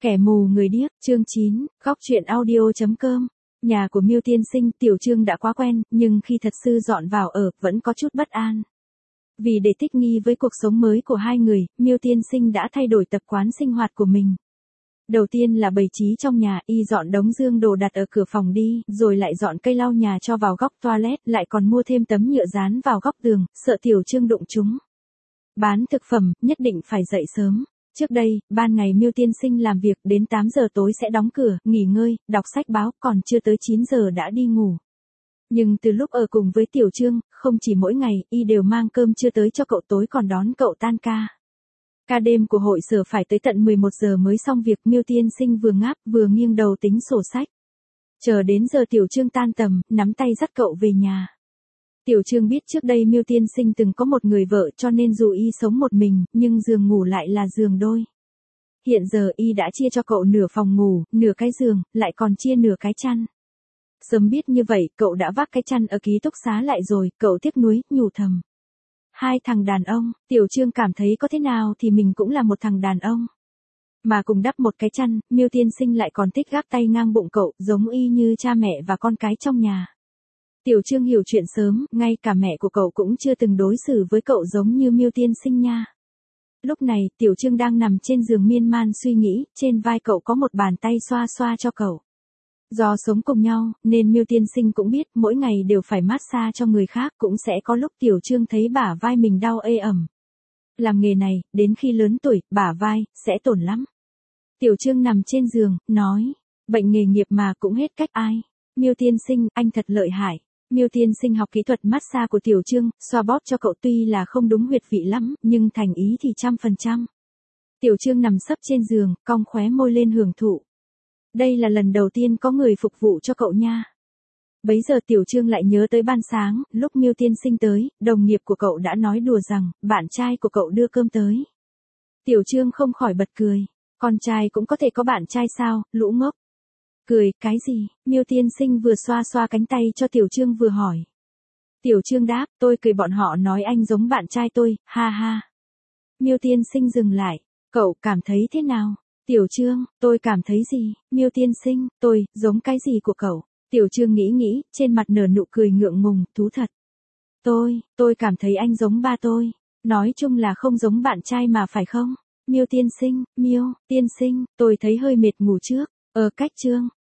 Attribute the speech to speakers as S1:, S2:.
S1: Kẻ mù người điếc, chương 9, góc truyện audio.com. Nhà của Miêu tiên sinh Tiểu Trương đã quá quen, nhưng khi thật sự dọn vào ở, vẫn có chút bất an. Vì để thích nghi với cuộc sống mới của hai người, Miêu tiên sinh đã thay đổi tập quán sinh hoạt của mình. Đầu tiên là bày trí trong nhà, y dọn đống dương đồ đặt ở cửa phòng đi, rồi lại dọn cây lau nhà cho vào góc toilet, lại còn mua thêm tấm nhựa dán vào góc tường, sợ Tiểu Trương đụng chúng. Bán thực phẩm, nhất định phải dậy sớm. Trước đây, ban ngày Miêu tiên sinh làm việc đến 8 giờ tối sẽ đóng cửa, nghỉ ngơi, đọc sách báo, còn chưa tới 9 giờ đã đi ngủ. Nhưng từ lúc ở cùng với Tiểu Trương, không chỉ mỗi ngày, y đều mang cơm trưa tới cho cậu tối còn đón cậu tan ca. Ca đêm của hội sở phải tới tận 11 giờ mới xong việc, Miêu tiên sinh vừa ngáp vừa nghiêng đầu tính sổ sách. Chờ đến giờ Tiểu Trương tan tầm, nắm tay dắt cậu về nhà. Tiểu Trương biết trước đây Miêu tiên sinh từng có một người vợ cho nên dù y sống một mình, nhưng giường ngủ lại là giường đôi. Hiện giờ y đã chia cho cậu nửa phòng ngủ, nửa cái giường, lại còn chia nửa cái chăn. Sớm biết như vậy, cậu đã vác cái chăn ở ký túc xá lại rồi, cậu tiếc nuối, nhủ thầm. Hai thằng đàn ông, Tiểu Trương cảm thấy có thế nào thì mình cũng là một thằng đàn ông. Mà cùng đắp một cái chăn, Miêu tiên sinh lại còn thích gác tay ngang bụng cậu, giống y như cha mẹ và con cái trong nhà. Tiểu Trương hiểu chuyện sớm, ngay cả mẹ của cậu cũng chưa từng đối xử với cậu giống như Miêu tiên sinh nha. Lúc này, Tiểu Trương đang nằm trên giường miên man suy nghĩ, trên vai cậu có một bàn tay xoa xoa cho cậu. Do sống cùng nhau, nên Miêu tiên sinh cũng biết mỗi ngày đều phải massage cho người khác, cũng sẽ có lúc Tiểu Trương thấy bả vai mình đau ê ẩm. Làm nghề này, đến khi lớn tuổi, bả vai, sẽ tổn lắm. Tiểu Trương nằm trên giường, nói, bệnh nghề nghiệp mà cũng hết cách ai. Miêu tiên sinh, anh thật lợi hại. Miêu tiên sinh học kỹ thuật massage của Tiểu Trương, xoa bóp cho cậu tuy là không đúng huyệt vị lắm, nhưng thành ý thì 100%. Tiểu Trương nằm sấp trên giường, cong khóe môi lên hưởng thụ. Đây là lần đầu tiên có người phục vụ cho cậu nha. Bấy giờ Tiểu Trương lại nhớ tới ban sáng, lúc Miêu tiên sinh tới, đồng nghiệp của cậu đã nói đùa rằng, bạn trai của cậu đưa cơm tới. Tiểu Trương không khỏi bật cười. Con trai cũng có thể có bạn trai sao, lũ ngốc. Cười, cái gì? Miêu tiên sinh vừa xoa xoa cánh tay cho Tiểu Trương vừa hỏi. Tiểu Trương đáp, tôi cười bọn họ nói anh giống bạn trai tôi, ha ha. Miêu tiên sinh dừng lại, cậu cảm thấy thế nào? Tiểu Trương, tôi cảm thấy gì? Miêu tiên sinh, tôi, giống cái gì của cậu? Tiểu Trương nghĩ, trên mặt nở nụ cười ngượng ngùng, thú thật. Tôi cảm thấy anh giống ba tôi. Nói chung là không giống bạn trai mà phải không? Miêu tiên sinh, tôi thấy hơi mệt ngủ trước. Cách Trương,